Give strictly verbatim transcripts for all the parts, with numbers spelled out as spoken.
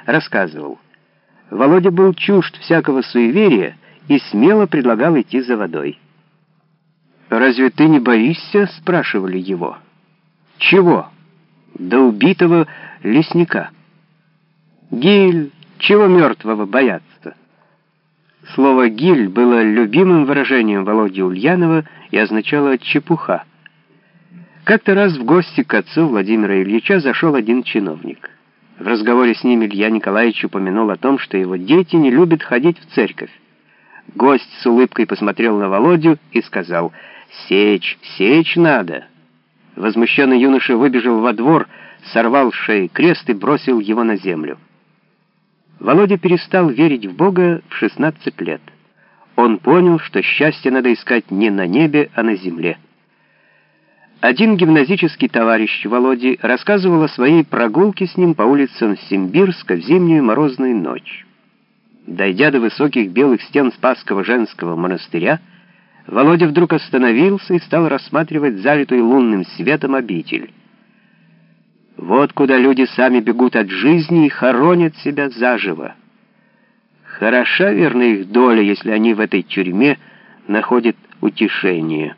рассказывал: Володя был чужд всякого суеверия и смело предлагал идти за водой. «Разве ты не боишься?» — спрашивали его. «Чего?» «Да убитого лесника». «Гиль, чего мертвого бояться?» Слово «гиль» было любимым выражением Володи Ульянова и означало «чепуха». Как-то раз в гости к отцу Владимира Ильича зашел один чиновник. В разговоре с ним Илья Николаевич упомянул о том, что его дети не любят ходить в церковь. Гость с улыбкой посмотрел на Володю и сказал: «Сечь, сечь надо». Возмущенный юноша выбежал во двор, сорвал с шеи крест и бросил его на землю. Володя перестал верить в Бога в шестнадцать лет. Он понял, что счастье надо искать не на небе, а на земле. Один гимназический товарищ Володи рассказывал о своей прогулке с ним по улицам Симбирска в зимнюю морозную ночь. Дойдя до высоких белых стен Спасского женского монастыря, Володя вдруг остановился и стал рассматривать залитую лунным светом обитель. Вот куда люди сами бегут от жизни и хоронят себя заживо. Хороша, верно, их доля, если они в этой тюрьме находят утешение.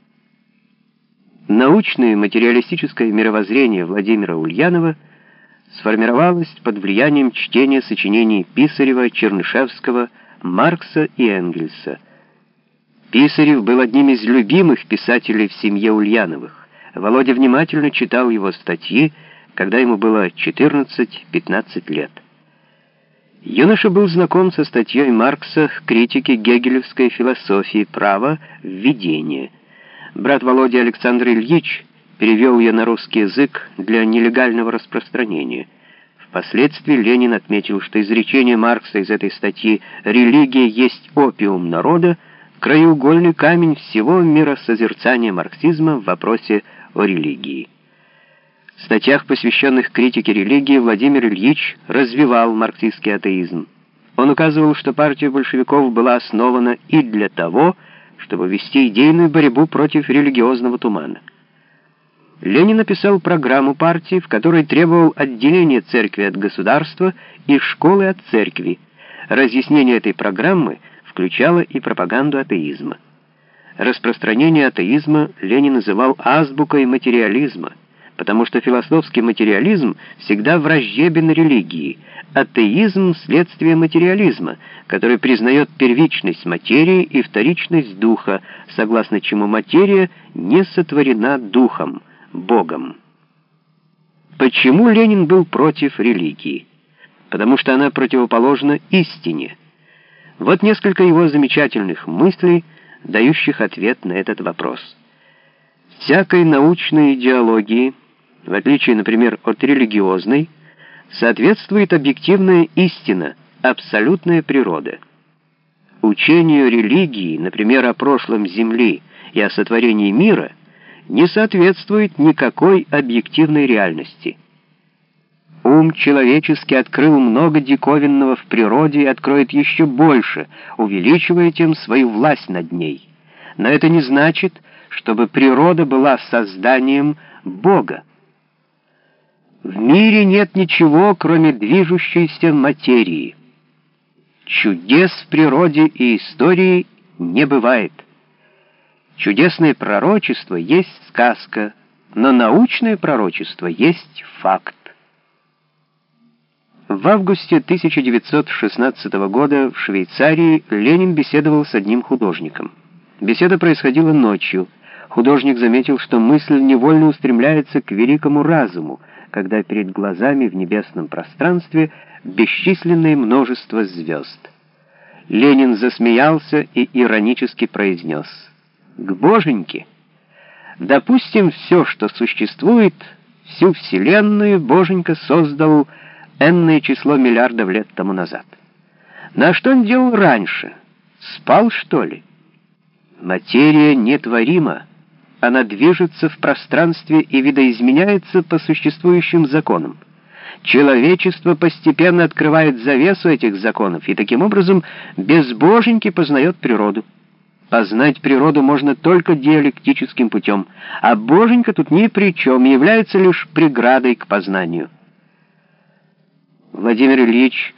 Научное материалистическое мировоззрение Владимира Ульянова сформировалось под влиянием чтения сочинений Писарева, Чернышевского, Маркса и Энгельса. Писарев был одним из любимых писателей в семье Ульяновых. Володя внимательно читал его статьи, когда ему было четырнадцать-пятнадцать лет. Юноша был знаком со статьей Маркса в критике гегелевской философии права «Введение». Брат Володи Александр Ильич перевел ее на русский язык для нелегального распространения. Впоследствии Ленин отметил, что изречение Маркса из этой статьи «Религия есть опиум народа» краеугольный камень всего миросозерцания марксизма в вопросе о религии. В статьях, посвященных критике религии, Владимир Ильич развивал марксистский атеизм. Он указывал, что партия большевиков была основана и для того, чтобы вести идейную борьбу против религиозного тумана. Ленин написал программу партии, в которой требовал отделения церкви от государства и школы от церкви. Разъяснение этой программы включало и пропаганду атеизма. Распространение атеизма Ленин называл азбукой материализма, потому что философский материализм всегда враждебен религии, атеизм — следствие материализма, который признает первичность материи и вторичность духа, согласно чему материя не сотворена духом, Богом. Почему Ленин был против религии? Потому что она противоположна истине. Вот несколько его замечательных мыслей, дающих ответ на этот вопрос. Всякой научной идеологии, в отличие, например, от религиозной, соответствует объективная истина, абсолютная природа. Учению религии, например, о прошлом Земли и о сотворении мира, не соответствует никакой объективной реальности. Ум человеческий открыл много диковинного в природе и откроет еще больше, увеличивая тем свою власть над ней. Но это не значит, чтобы природа была созданием Бога. В мире нет ничего, кроме движущейся материи. Чудес в природе и истории не бывает. Чудесное пророчество есть сказка, но научное пророчество есть факт. В августе тысяча девятьсот шестнадцатого года в Швейцарии Ленин беседовал с одним художником. Беседа происходила ночью. Художник заметил, что мысль невольно устремляется к великому разуму, когда перед глазами в небесном пространстве бесчисленное множество звезд. Ленин засмеялся и иронически произнес: «К Боженьке! Допустим, все, что существует, всю Вселенную Боженька создал энное число миллиардов лет тому назад. На что он делал раньше? Спал, что ли? Материя нетворима. Она движется в пространстве и видоизменяется по существующим законам. Человечество постепенно открывает завесу этих законов и таким образом без Боженьки познает природу. Познать природу можно только диалектическим путем, а Боженька тут ни при чем, является лишь преградой к познанию». Владимир Ильич